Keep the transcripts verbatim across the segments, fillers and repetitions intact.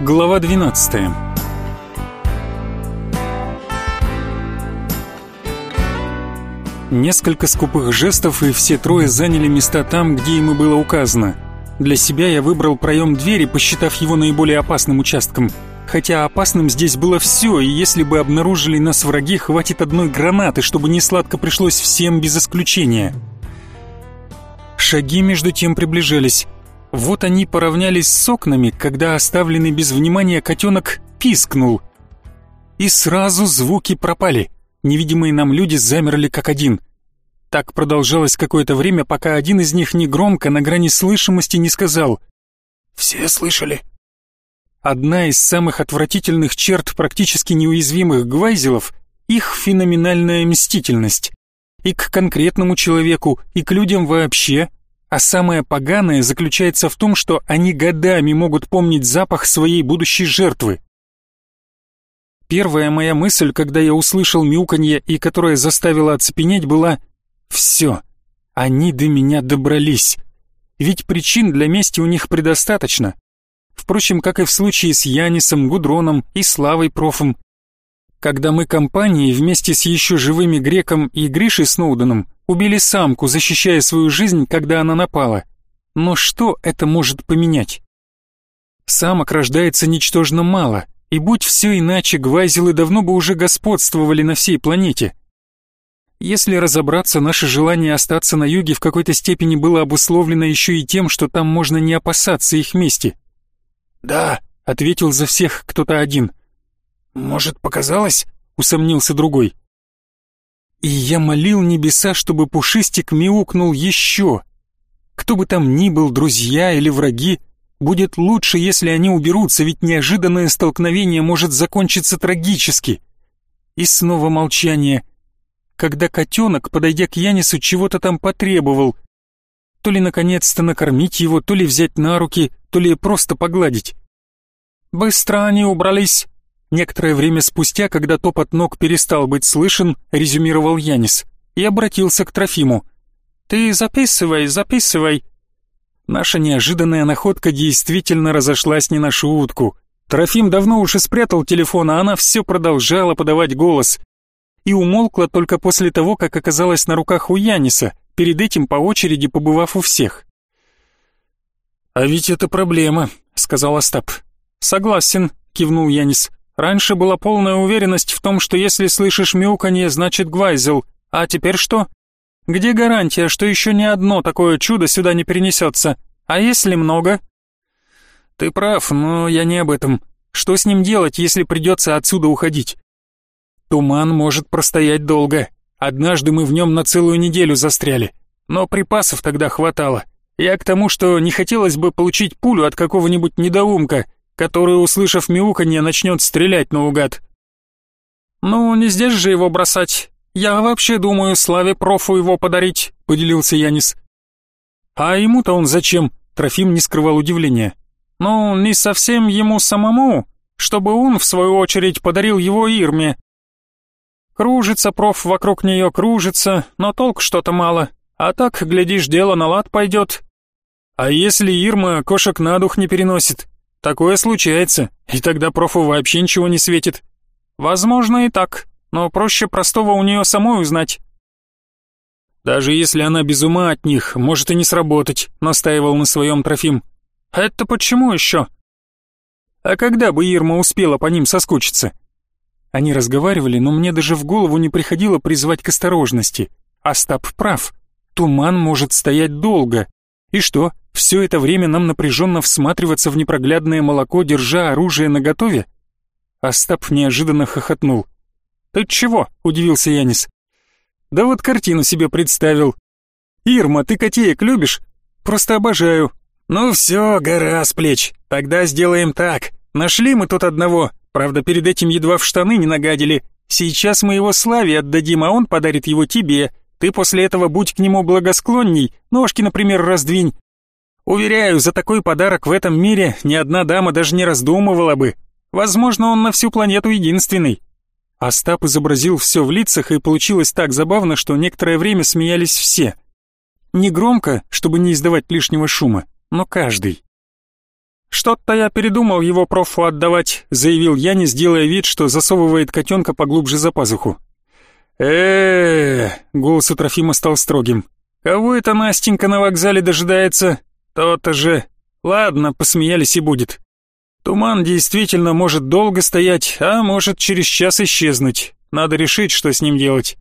Глава двенадцатая. Несколько скупых жестов, и все трое заняли места там, где им и было указано. Для себя я выбрал проем двери, посчитав его наиболее опасным участком. Хотя опасным здесь было все, и если бы обнаружили нас враги, хватит одной гранаты, чтобы несладко пришлось всем без исключения. Шаги между тем приближались. Вот они поравнялись с окнами, когда оставленный без внимания котенок пискнул. И сразу звуки пропали. Невидимые нам люди замерли как один. Так продолжалось какое-то время, пока один из них негромко, на грани слышимости, не сказал: «Все слышали?» Одна из самых отвратительных черт практически неуязвимых гвайзелов — их феноменальная мстительность. И к конкретному человеку, и к людям вообще. А самое поганое заключается в том, что они годами могут помнить запах своей будущей жертвы. Первая моя мысль, когда я услышал мяуканье и которая заставила оцепенеть, была: «Все, они до меня добрались». Ведь причин для мести у них предостаточно. Впрочем, как и в случае с Янисом, Гудроном и Славой Профом. Когда мы компанией вместе с еще живыми Греком и Гришей Сноуденом убили самку, защищая свою жизнь, когда она напала. Но что это может поменять? Самок рождается ничтожно мало, и будь все иначе, гвайзелы давно бы уже господствовали на всей планете. Если разобраться, наше желание остаться на юге в какой-то степени было обусловлено еще и тем, что там можно не опасаться их мести. «Да», — ответил за всех кто-то один. «Может, показалось?» — усомнился другой. И я молил небеса, чтобы Пушистик мяукнул еще. Кто бы там ни был, друзья или враги, будет лучше, если они уберутся, ведь неожиданное столкновение может закончиться трагически. И снова молчание. Когда котенок, подойдя к Янису, чего-то там потребовал. То ли наконец-то накормить его, то ли взять на руки, то ли просто погладить. «Быстро они убрались!» Некоторое время спустя, когда топот ног перестал быть слышен, резюмировал Янис и обратился к Трофиму. «Ты записывай, записывай!» Наша неожиданная находка действительно разошлась не на шутку. Трофим давно уж и спрятал телефон, а она все продолжала подавать голос. И умолкла только после того, как оказалась на руках у Яниса, перед этим по очереди побывав у всех. «А ведь это проблема», — сказал Остап. «Согласен», — кивнул Янис. «Раньше была полная уверенность в том, что если слышишь мяуканье, значит гвайзел. А теперь что? Где гарантия, что еще ни одно такое чудо сюда не перенесется? А если много?» «Ты прав, но я не об этом. Что с ним делать, если придется отсюда уходить?» «Туман может простоять долго. Однажды мы в нем на целую неделю застряли. Но припасов тогда хватало. Я к тому, что не хотелось бы получить пулю от какого-нибудь недоумка, который, услышав мяуканье, начнет стрелять наугад». «Ну, не здесь же его бросать. Я вообще думаю, Славе Профу его подарить», — поделился Янис. «А ему-то он зачем?» — Трофим не скрывал удивления. «Ну, не совсем ему самому, чтобы он, в свою очередь, подарил его Ирме. Кружится Проф вокруг нее, кружится, но толк что-то мало. А так, глядишь, дело на лад пойдет. А если Ирма кошек на дух не переносит? Такое случается, и тогда Профу вообще ничего не светит. Возможно и так, но проще простого у нее самой узнать». «Даже если она без ума от них, может и не сработать», — настаивал на своем Трофим. «Это почему еще?» «А когда бы Ирма успела по ним соскучиться?» Они разговаривали, но мне даже в голову не приходило призвать к осторожности. Остап прав. Туман может стоять долго. И что, все это время нам напряженно всматриваться в непроглядное молоко, держа оружие наготове? Остап неожиданно хохотнул. «Ты чего?» — удивился Янис. «Да вот картину себе представил. Ирма, ты котеек любишь?» «Просто обожаю». «Ну все, гора с плеч. Тогда сделаем так. Нашли мы тут одного. Правда, перед этим едва в штаны не нагадили. Сейчас мы его Славе отдадим, а он подарит его тебе. Ты после этого будь к нему благосклонней, ножки, например, раздвинь. Уверяю, за такой подарок в этом мире ни одна дама даже не раздумывала бы. Возможно, он на всю планету единственный». Остап изобразил все в лицах, и получилось так забавно, что некоторое время смеялись все. Не громко, чтобы не издавать лишнего шума, но каждый. «Что-то я передумал его профу отдавать», — заявил Янис, делая вид, что засовывает котенка поглубже за пазуху. э голос у Трофима стал строгим. «Кого это Настенька на вокзале дожидается? То-то же. Ладно, посмеялись и будет. Туман действительно может долго стоять, а может через час исчезнуть. Надо решить, что с ним делать».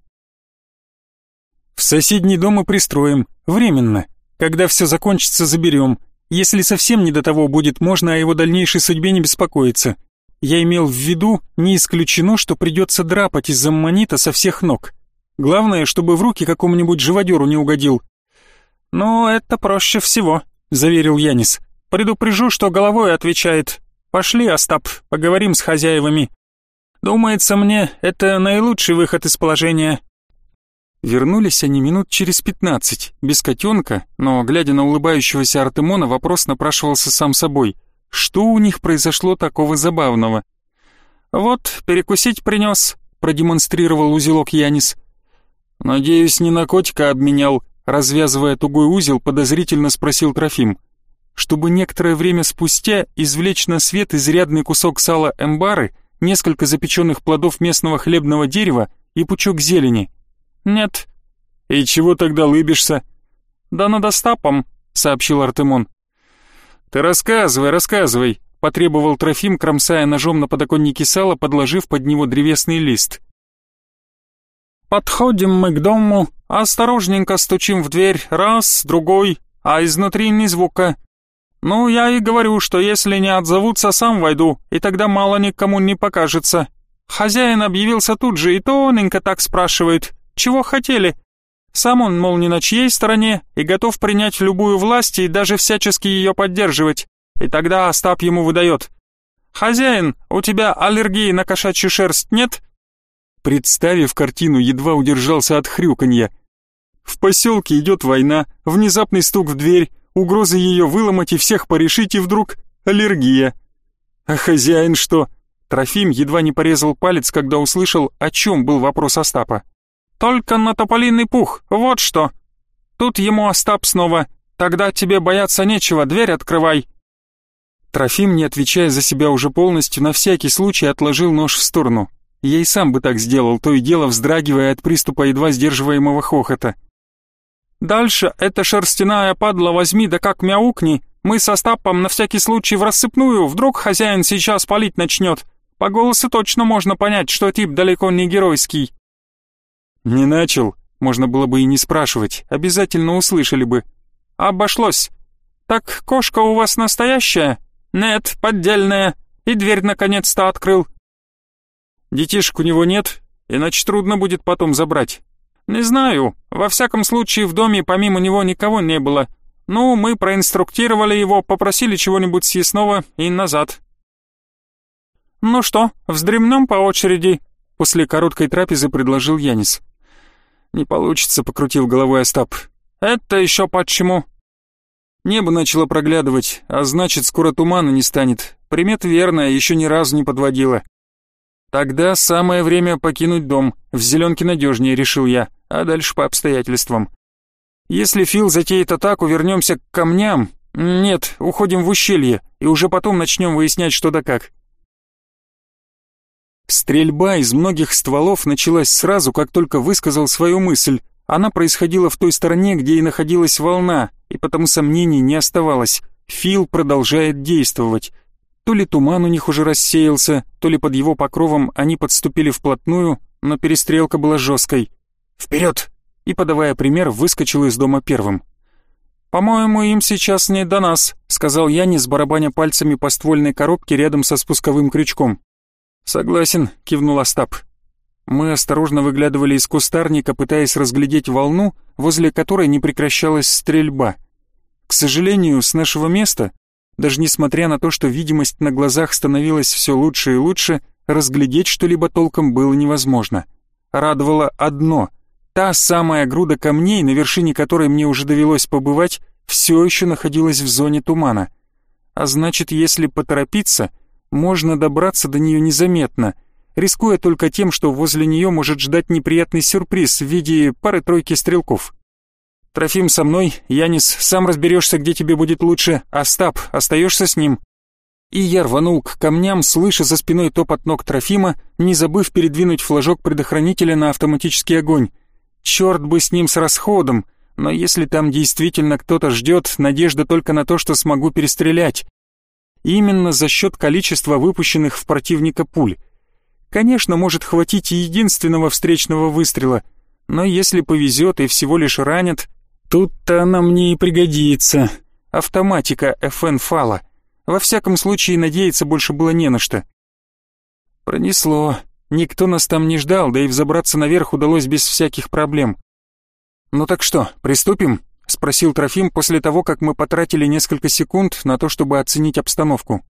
«В соседний дом и пристроим. Временно. Когда все закончится, заберем. Если совсем не до того будет, можно о его дальнейшей судьбе не беспокоиться. Я имел в виду, не исключено, что придется драпать из аммонита со всех ног. Главное, чтобы в руки какому-нибудь живодеру не угодил». «Ну, это проще всего», — заверил Янис. «Предупрежу, что головой отвечает. Пошли, Остап, поговорим с хозяевами. Думается мне, это наилучший выход из положения». Вернулись они минут через пятнадцать, без котенка, но, глядя на улыбающегося Артемона, вопрос напрашивался сам собой. Что у них произошло такого забавного? «Вот, перекусить принес», — продемонстрировал узелок Янис. «Надеюсь, не на котика обменял», — развязывая тугой узел, подозрительно спросил Трофим. Чтобы некоторое время спустя извлечь на свет изрядный кусок сала эмбары, несколько запеченных плодов местного хлебного дерева и пучок зелени. «Нет». «И чего тогда лыбишься?» «Да над Остапом», — сообщил Артемон. «Ты рассказывай, рассказывай», — потребовал Трофим, кромсая ножом на подоконнике сала, подложив под него древесный лист. «Подходим мы к дому, осторожненько стучим в дверь, раз, другой, а изнутри ни звука. Ну, я и говорю, что если не отзовутся, сам войду, и тогда мало никому не покажется. Хозяин объявился тут же и тоненько так спрашивает, чего хотели. Сам он, мол, не на чьей стороне и готов принять любую власть и даже всячески ее поддерживать. И тогда Остап ему выдает: «Хозяин, у тебя аллергии на кошачью шерсть нет?» Представив картину, едва удержался от хрюканья. В поселке идет война, внезапный стук в дверь, угроза ее выломать и всех порешить, и вдруг аллергия. А хозяин что? Трофим едва не порезал палец, когда услышал, о чем был вопрос Остапа. «Только на тополиный пух, вот что. Тут ему Остап снова. Тогда тебе бояться нечего, дверь открывай». Трофим, не отвечая за себя уже полностью, на всякий случай отложил нож в сторону. Я и сам бы так сделал, то и дело вздрагивая от приступа едва сдерживаемого хохота. «Дальше эта шерстяная падла возьми да как мяукни. Мы с Остапом на всякий случай в рассыпную, вдруг хозяин сейчас палить начнет. По голосу точно можно понять, что тип далеко не геройский». «Не начал, можно было бы и не спрашивать, обязательно услышали бы». «Обошлось. Так кошка у вас настоящая?» «Нет, поддельная. И дверь наконец-то открыл». «Детишек у него нет, иначе трудно будет потом забрать». «Не знаю. Во всяком случае, в доме помимо него никого не было. Ну, мы проинструктировали его, попросили чего-нибудь съестного и назад». «Ну что, вздремнем по очереди?» После короткой трапезы предложил Янис. «Не получится», — покрутил головой Остап. «Это еще почему?» Небо начало проглядывать, а значит, скоро тумана не станет. Примета верная, еще ни разу не подводила. «Тогда самое время покинуть дом. В зеленке надежнее», — решил я, а дальше по обстоятельствам. «Если Фил затеет атаку, вернемся к камням. Нет, уходим в ущелье, и уже потом начнем выяснять, что да как». Стрельба из многих стволов началась сразу, как только высказал свою мысль. Она происходила в той стороне, где и находилась волна, и потому сомнений не оставалось. Фил продолжает действовать. То ли туман у них уже рассеялся, то ли под его покровом они подступили вплотную, но перестрелка была жесткой. «Вперед!» И, подавая пример, выскочил из дома первым. «По-моему, им сейчас не до нас», — сказал Янис, барабаня пальцами по ствольной коробке рядом со спусковым крючком. «Согласен», — кивнул Остап. Мы осторожно выглядывали из кустарника, пытаясь разглядеть волну, возле которой не прекращалась стрельба. К сожалению, с нашего места, даже несмотря на то, что видимость на глазах становилась все лучше и лучше, разглядеть что-либо толком было невозможно. Радовало одно — та самая груда камней, на вершине которой мне уже довелось побывать, все еще находилась в зоне тумана. А значит, если поторопиться, можно добраться до нее незаметно, рискуя только тем, что возле нее может ждать неприятный сюрприз в виде пары-тройки стрелков. «Трофим со мной, Янис, сам разберешься, где тебе будет лучше. Остап, остаешься с ним?» И я рванул к камням, слыша за спиной топот ног Трофима, не забыв передвинуть флажок предохранителя на автоматический огонь. Черт бы с ним с расходом, но если там действительно кто-то ждет, надежда только на то, что смогу перестрелять. Именно за счет количества выпущенных в противника пуль. Конечно, может хватить и единственного встречного выстрела, но если повезет и всего лишь ранят, тут-то она мне и пригодится. Автоматика эф эн Фала. Во всяком случае, надеяться больше было не на что. Пронесло. Никто нас там не ждал, да и взобраться наверх удалось без всяких проблем. «Ну так что, приступим?» — спросил Трофим после того, как мы потратили несколько секунд на то, чтобы оценить обстановку.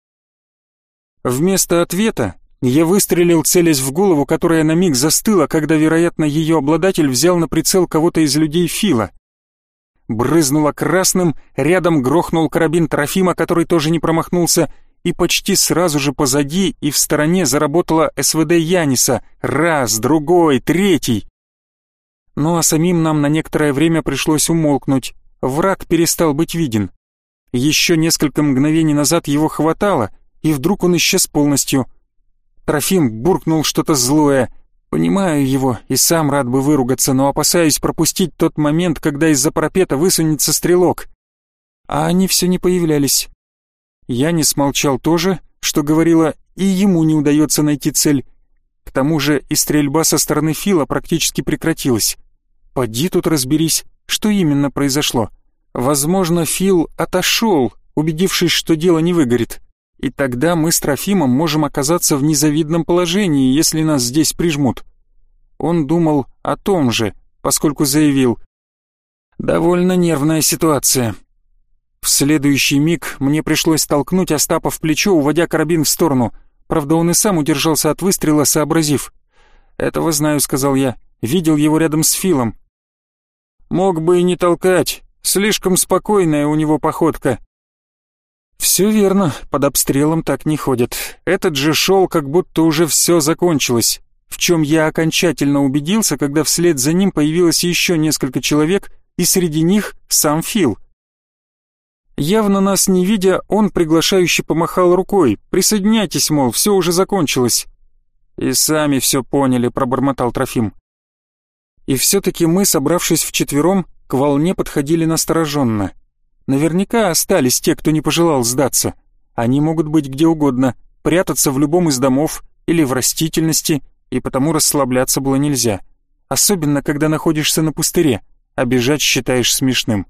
Вместо ответа я выстрелил, целясь в голову, которая на миг застыла, когда, вероятно, ее обладатель взял на прицел кого-то из людей Фила. Брызнуло красным, рядом грохнул карабин Трофима, который тоже не промахнулся, и почти сразу же позади и в стороне заработала эс вэ дэ Яниса. Раз, другой, третий. Ну а самим нам на некоторое время пришлось умолкнуть. Враг перестал быть виден. Еще несколько мгновений назад его хватало, и вдруг он исчез полностью. Трофим буркнул что-то злое. Понимаю его и сам рад бы выругаться, но опасаюсь пропустить тот момент, когда из-за парапета высунется стрелок. А они все не появлялись. Я не смолчал тоже, что говорило, и ему не удается найти цель. К тому же и стрельба со стороны Фила практически прекратилась. Поди тут разберись, что именно произошло. Возможно, Фил отошел, убедившись, что дело не выгорит. И тогда мы с Трофимом можем оказаться в незавидном положении, если нас здесь прижмут. Он думал о том же, поскольку заявил: «Довольно нервная ситуация». В следующий миг мне пришлось толкнуть Остапа в плечо, уводя карабин в сторону. Правда, он и сам удержался от выстрела, сообразив. «Этого знаю», — сказал я. «Видел его рядом с Филом». «Мог бы и не толкать. Слишком спокойная у него походка». «Все верно, под обстрелом так не ходят. Этот же шел, как будто уже все закончилось, в чем я окончательно убедился, когда вслед за ним появилось еще несколько человек, и среди них сам Фил. Явно нас не видя, он приглашающе помахал рукой. «Присоединяйтесь, мол, все уже закончилось». «И сами все поняли», — пробормотал Трофим. И все-таки мы, собравшись вчетвером, к волне подходили настороженно. Наверняка остались те, кто не пожелал сдаться. Они могут быть где угодно, прятаться в любом из домов или в растительности, и потому расслабляться было нельзя. Особенно, когда находишься на пустыре, а бежать считаешь смешным.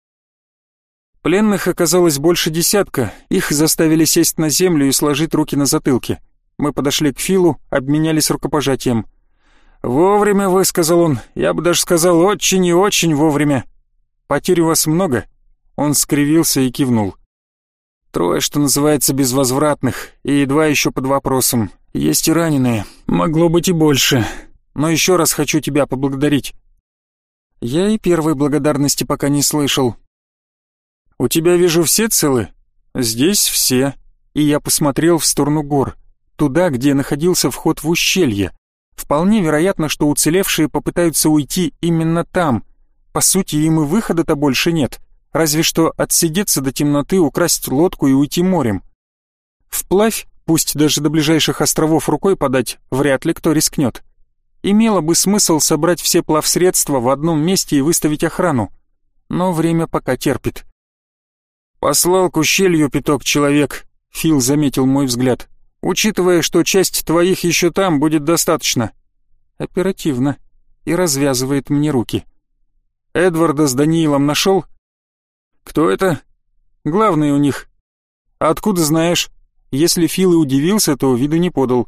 Пленных оказалось больше десятка, их заставили сесть на землю и сложить руки на затылке. Мы подошли к Филу, обменялись рукопожатием. «Вовремя вы», — сказал он, — «я бы даже сказал, очень и очень вовремя. Потерь у вас много?» Он скривился и кивнул. «Трое, что называется, безвозвратных, и едва еще под вопросом. Есть и раненые, могло быть и больше. Но еще раз хочу тебя поблагодарить». Я и первой благодарности пока не слышал. «У тебя, вижу, все целы?» «Здесь все». И я посмотрел в сторону гор, туда, где находился вход в ущелье. Вполне вероятно, что уцелевшие попытаются уйти именно там. По сути, им и выхода-то больше нет, разве что отсидеться до темноты, украсть лодку и уйти морем. Вплавь, пусть даже до ближайших островов рукой подать, вряд ли кто рискнет. Имело бы смысл собрать все плавсредства в одном месте и выставить охрану, но время пока терпит. «Послал к ущелью пяток человек», — Фил заметил мой взгляд. «Учитывая, что часть твоих еще там, будет достаточно». Оперативно. И развязывает мне руки. «Эдварда с Даниилом нашел?» «Кто это?» «Главный у них». «А откуда знаешь?» Если Фил и удивился, то виду не подал.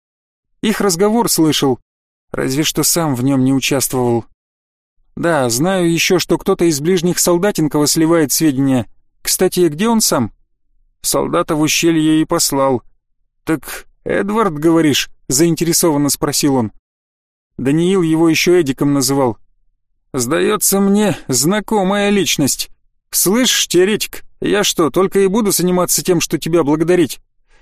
«Их разговор слышал, разве что сам в нем не участвовал». «Да, знаю еще, что кто-то из ближних Солдатенкова сливает сведения. Кстати, где он сам?» «Солдата в ущелье и послал». «Так Эдвард, говоришь?» — заинтересованно спросил он. Даниил его еще Эдиком называл. «Сдается мне, знакомая личность. Слышь, теоретик, я что, только и буду заниматься тем, что тебя благодарить?»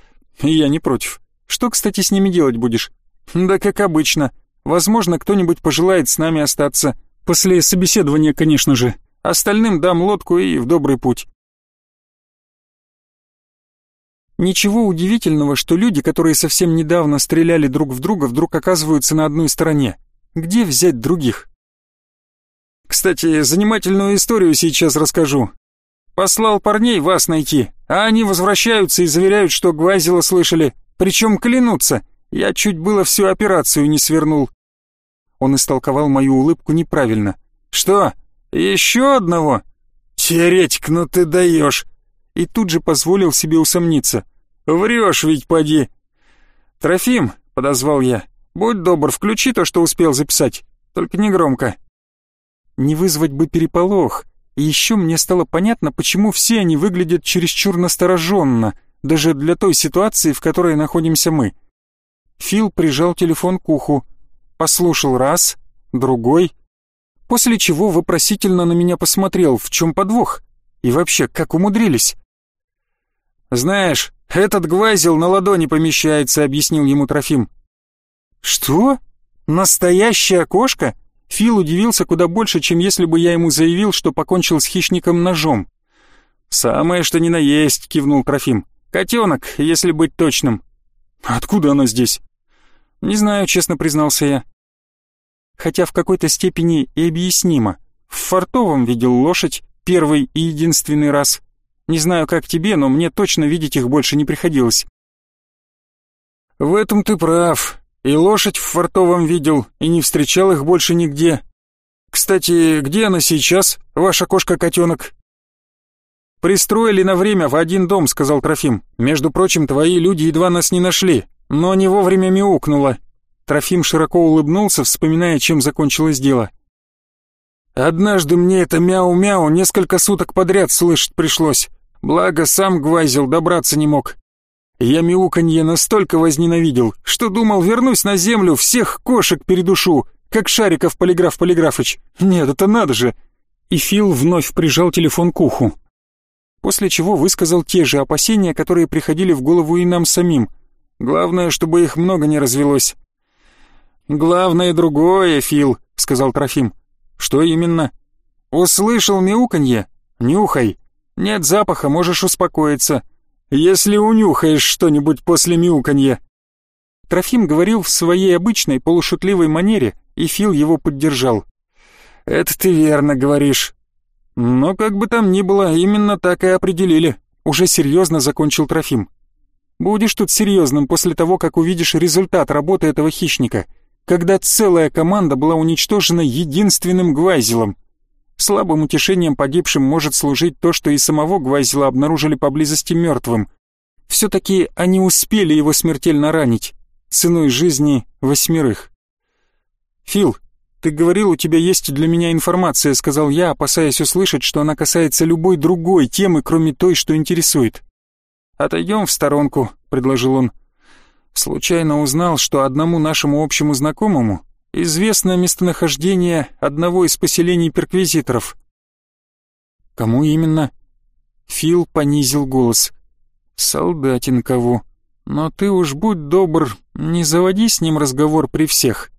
«Я не против. Что, кстати, с ними делать будешь?» «Да как обычно. Возможно, кто-нибудь пожелает с нами остаться. После собеседования, конечно же. Остальным дам лодку и в добрый путь». Ничего удивительного, что люди, которые совсем недавно стреляли друг в друга, вдруг оказываются на одной стороне. Где взять других? Кстати, занимательную историю сейчас расскажу. Послал парней вас найти, а они возвращаются и заверяют, что Гвайзела слышали. Причем клянутся. Я чуть было всю операцию не свернул. Он истолковал мою улыбку неправильно. Что, еще одного? Теретик, ну ты даешь. И тут же позволил себе усомниться. Врешь ведь, поди. Трофим, подозвал я, будь добр, включи то, что успел записать. Только не громко. Не вызвать бы переполох. И еще мне стало понятно, почему все они выглядят чересчур настороженно, даже для той ситуации, в которой находимся мы. Фил прижал телефон к уху, послушал раз, другой, после чего вопросительно на меня посмотрел, в чем подвох, и вообще, как умудрились. «Знаешь, этот Гвайзел на ладони помещается», — объяснил ему Трофим. «Что? Настоящая кошка?» Фил удивился куда больше, чем если бы я ему заявил, что покончил с хищником ножом. «Самое что ни на есть», — кивнул Трофим. «Котенок, если быть точным». «Откуда она здесь?» «Не знаю», — честно признался я. Хотя в какой-то степени и объяснимо. В Фартовом видел лошадь первый и единственный раз. Не знаю, как тебе, но мне точно видеть их больше не приходилось. «В этом ты прав. И лошадь в Фартовом видел, и не встречал их больше нигде. Кстати, где она сейчас, ваша кошка-котенок?» «Пристроили на время в один дом», — сказал Трофим. «Между прочим, твои люди едва нас не нашли, но не вовремя мяукнула». Трофим широко улыбнулся, вспоминая, чем закончилось дело. «Однажды мне это мяу-мяу несколько суток подряд слышать пришлось. Благо, сам Гвайзел добраться не мог. Я мяуканье настолько возненавидел, что думал, вернусь на землю, всех кошек передушу, как Шариков Полиграф Полиграфыч. Нет, это надо же!» И Фил вновь прижал телефон к уху. После чего высказал те же опасения, которые приходили в голову и нам самим. Главное, чтобы их много не развелось. «Главное другое, Фил», — сказал Трофим. «Что именно?» «Услышал мяуканье? Нюхай. Нет запаха, можешь успокоиться. Если унюхаешь что-нибудь после мяуканья». Трофим говорил в своей обычной полушутливой манере, и Фил его поддержал. «Это ты верно говоришь». «Но как бы там ни было, именно так и определили», — уже серьезно закончил Трофим. «Будешь тут серьезным после того, как увидишь результат работы этого хищника, когда целая команда была уничтожена единственным Гвайзелом. Слабым утешением погибшим может служить то, что и самого Гвайзела обнаружили поблизости мертвым. Все-таки они успели его смертельно ранить, ценой жизни восьмерых». «Фил, ты говорил, у тебя есть для меня информация», — сказал я, опасаясь услышать, что она касается любой другой темы, кроме той, что интересует. «Отойдем в сторонку», — предложил он. «Случайно узнал, что одному нашему общему знакомому известно местонахождение одного из поселений перквизиторов». «Кому именно?» Фил понизил голос. «Солдатенкову. Но ты уж будь добр, не заводи с ним разговор при всех».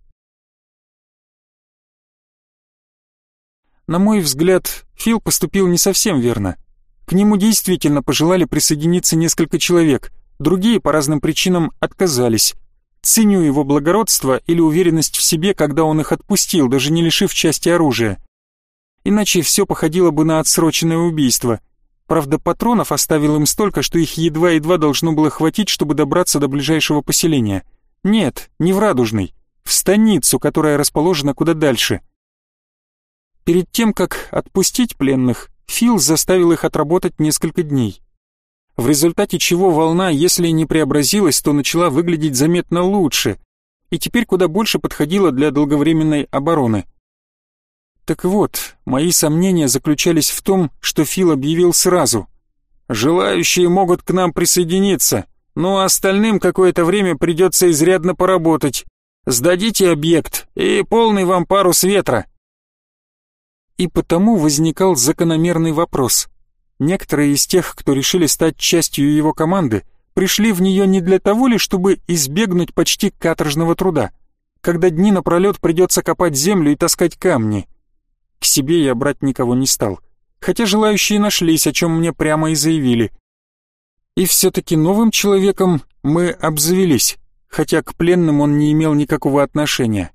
На мой взгляд, Фил поступил не совсем верно. К нему действительно пожелали присоединиться несколько человек, другие по разным причинам отказались. Ценю его благородство или уверенность в себе, когда он их отпустил, даже не лишив части оружия. Иначе все походило бы на отсроченное убийство. Правда, патронов оставил им столько, что их едва-едва должно было хватить, чтобы добраться до ближайшего поселения. Нет, не в Радужный, в станицу, которая расположена куда дальше. Перед тем, как отпустить пленных, Фил заставил их отработать несколько дней. В результате чего волна, если не преобразилась, то начала выглядеть заметно лучше, и теперь куда больше подходила для долговременной обороны. Так вот, мои сомнения заключались в том, что Фил объявил сразу: «Желающие могут к нам присоединиться, но остальным какое-то время придется изрядно поработать. Сдадите объект, и полный вам парус ветра». И потому возникал закономерный вопрос. Некоторые из тех, кто решили стать частью его команды, пришли в нее не для того ли, чтобы избегнуть почти каторжного труда, когда дни напролет придется копать землю и таскать камни. К себе я брать никого не стал, хотя желающие нашлись, о чем мне прямо и заявили. И все-таки новым человеком мы обзавелись, хотя к пленным он не имел никакого отношения.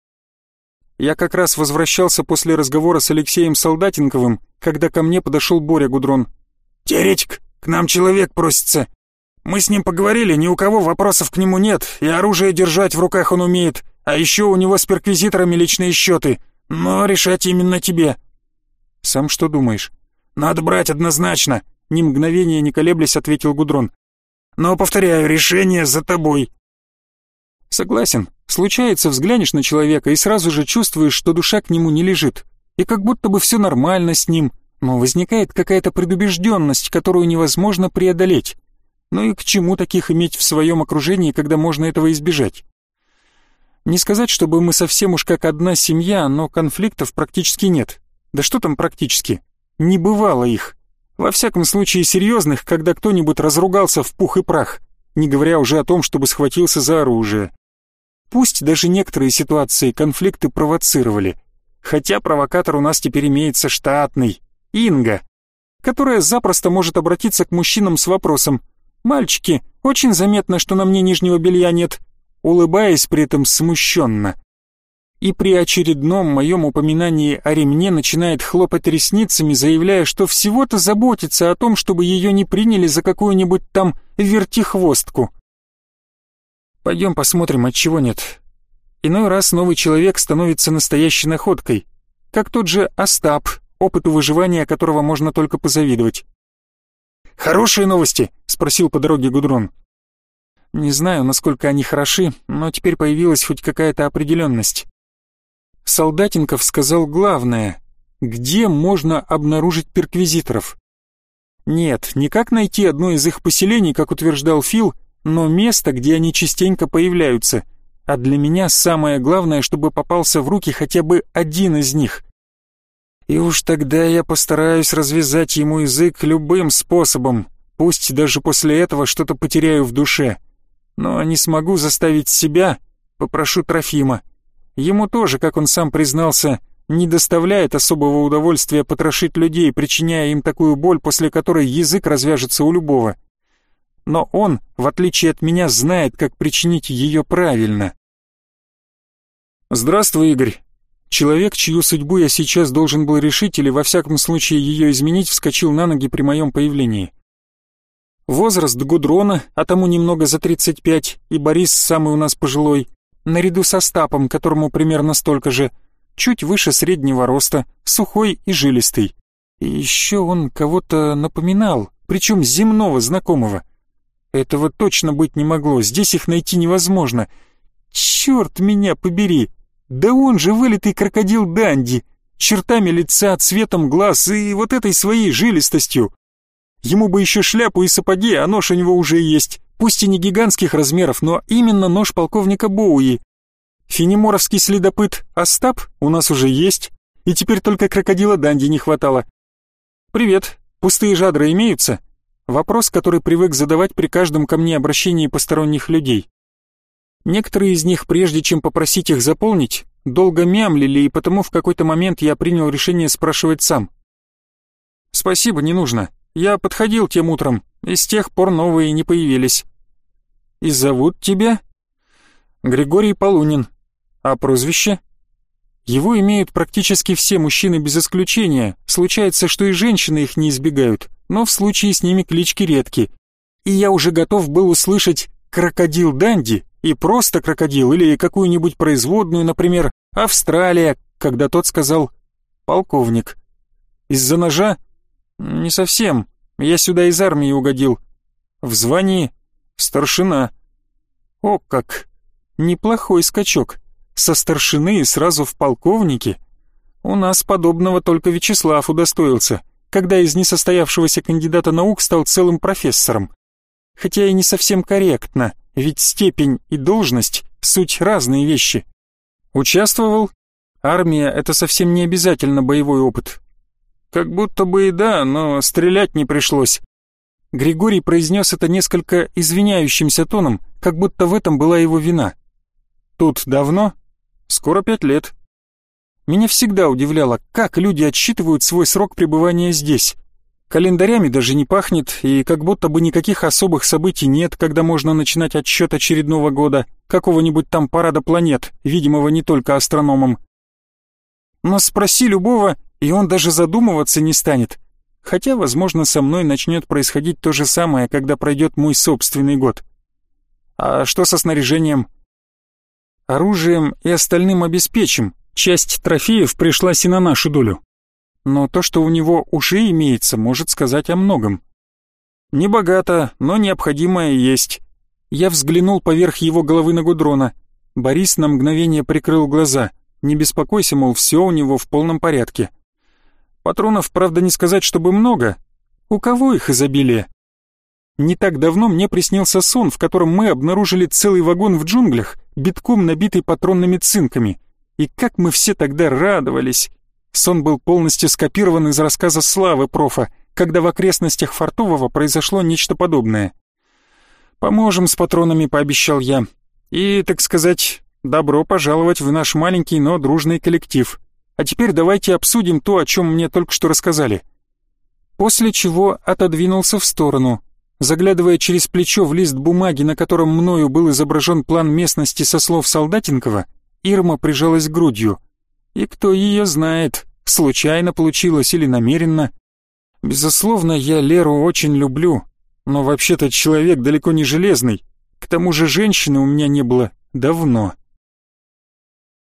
Я как раз возвращался после разговора с Алексеем Солдатенковым, когда ко мне подошел Боря Гудрон. «Теоретик, к нам человек просится. Мы с ним поговорили, ни у кого вопросов к нему нет, и оружие держать в руках он умеет, а еще у него с перквизиторами личные счеты, но решать именно тебе». «Сам что думаешь?» «Надо брать однозначно», — ни мгновения не колеблясь ответил Гудрон. «Но, повторяю, решение за тобой». «Согласен. Случается, взглянешь на человека и сразу же чувствуешь, что душа к нему не лежит, и как будто бы все нормально с ним, но возникает какая-то предубежденность, которую невозможно преодолеть. Ну и к чему таких иметь в своем окружении, когда можно этого избежать? Не сказать, чтобы мы совсем уж как одна семья, но конфликтов практически нет. Да что там практически? Не бывало их. Во всяком случае серьезных, когда кто-нибудь разругался в пух и прах, не говоря уже о том, чтобы схватился за оружие. Пусть даже некоторые ситуации конфликты провоцировали, хотя провокатор у нас теперь имеется штатный, Инга, которая запросто может обратиться к мужчинам с вопросом: «Мальчики, очень заметно, что на мне нижнего белья нет», улыбаясь при этом смущенно. И при очередном моем упоминании о ремне начинает хлопать ресницами, заявляя, что всего-то заботится о том, чтобы ее не приняли за какую-нибудь там вертихвостку. Пойдем посмотрим, отчего нет. Иной раз новый человек становится настоящей находкой, как тот же Остап, опыту выживания которого можно только позавидовать. «Хорошие новости?» — спросил по дороге Гудрон. Не знаю, насколько они хороши, но теперь появилась хоть какая-то определенность. Солдатенков сказал главное: где можно обнаружить перквизиторов? Нет, не как найти одно из их поселений, как утверждал Фил, но место, где они частенько появляются. А для меня самое главное, чтобы попался в руки хотя бы один из них. И уж тогда я постараюсь развязать ему язык любым способом, пусть даже после этого что-то потеряю в душе. Но не смогу заставить себя, попрошу Трофима. Ему тоже, как он сам признался, не доставляет особого удовольствия потрошить людей, причиняя им такую боль, после которой язык развяжется у любого. Но он, в отличие от меня, знает, как причинить ее правильно. «Здравствуй, Игорь». Человек, чью судьбу я сейчас должен был решить или во всяком случае ее изменить, вскочил на ноги при моем появлении. Возраст Гудрона, а тому немного за тридцать пять, и Борис самый у нас пожилой, наряду со Остапом, которому примерно столько же, чуть выше среднего роста, сухой и жилистый. И еще он кого-то напоминал, причем земного знакомого. Этого точно быть не могло, здесь их найти невозможно. Черт меня побери! Да он же вылитый крокодил Данди, чертами лица, цветом глаз и вот этой своей жилистостью. Ему бы еще шляпу и сапоги, а нож у него уже есть, пусть и не гигантских размеров, но именно нож полковника Боуи. Фенеморовский следопыт Остап у нас уже есть, и теперь только крокодила Данди не хватало. «Привет, пустые жадры имеются?» Вопрос, который привык задавать при каждом ко мне обращении посторонних людей. Некоторые из них, прежде чем попросить их заполнить, долго мямлили, и потому в какой-то момент я принял решение спрашивать сам. «Спасибо, не нужно. Я подходил тем утром, и с тех пор новые не появились». «И зовут тебя?» «Григорий Полунин. А прозвище?» «Его имеют практически все мужчины без исключения. Случается, что и женщины их не избегают, но в случае с ними клички редки. И я уже готов был услышать «крокодил Данди» и просто крокодил, или какую-нибудь производную, например, Австралия, когда тот сказал «полковник». «Из-за ножа?» «Не совсем. Я сюда из армии угодил. В звании старшина». «О как! Неплохой скачок. Со старшины и сразу в полковнике. У нас подобного только Вячеслав удостоился, когда из несостоявшегося кандидата наук стал целым профессором. Хотя и не совсем корректно, ведь степень и должность — суть разные вещи. Участвовал? Армия — это совсем не обязательно боевой опыт». «Как будто бы и да, но стрелять не пришлось». Григорий произнес это несколько извиняющимся тоном, как будто в этом была его вина. «Тут давно?» «Скоро пять лет». Меня всегда удивляло, как люди отсчитывают свой срок пребывания здесь. Календарями даже не пахнет, и как будто бы никаких особых событий нет, когда можно начинать отсчет очередного года, какого-нибудь там парада планет, видимого не только астрономам. Но спроси любого, и он даже задумываться не станет. Хотя, возможно, со мной начнет происходить то же самое, когда пройдет мой собственный год. А что со снаряжением? Оружием и остальным обеспечим. Часть трофеев пришлась и на нашу долю. Но то, что у него уже имеется, может сказать о многом. Небогато, но необходимое есть. Я взглянул поверх его головы на Гудрона. Борис на мгновение прикрыл глаза. Не беспокойся, мол, все у него в полном порядке. Патронов, правда, не сказать, чтобы много. У кого их изобилие? Не так давно мне приснился сон, в котором мы обнаружили целый вагон в джунглях, битком набитый патронными цинками. И как мы все тогда радовались! Сон был полностью скопирован из рассказа Славы профа, когда в окрестностях Фартового произошло нечто подобное. «Поможем с патронами», — пообещал я. «И, так сказать, добро пожаловать в наш маленький, но дружный коллектив. А теперь давайте обсудим то, о чем мне только что рассказали». После чего отодвинулся в сторону. Заглядывая через плечо в лист бумаги, на котором мною был изображен план местности со слов Солдатенкова, Ирма прижалась грудью. И кто ее знает, случайно получилось или намеренно. Безусловно, я Леру очень люблю, но вообще-то человек далеко не железный. К тому же женщины у меня не было давно.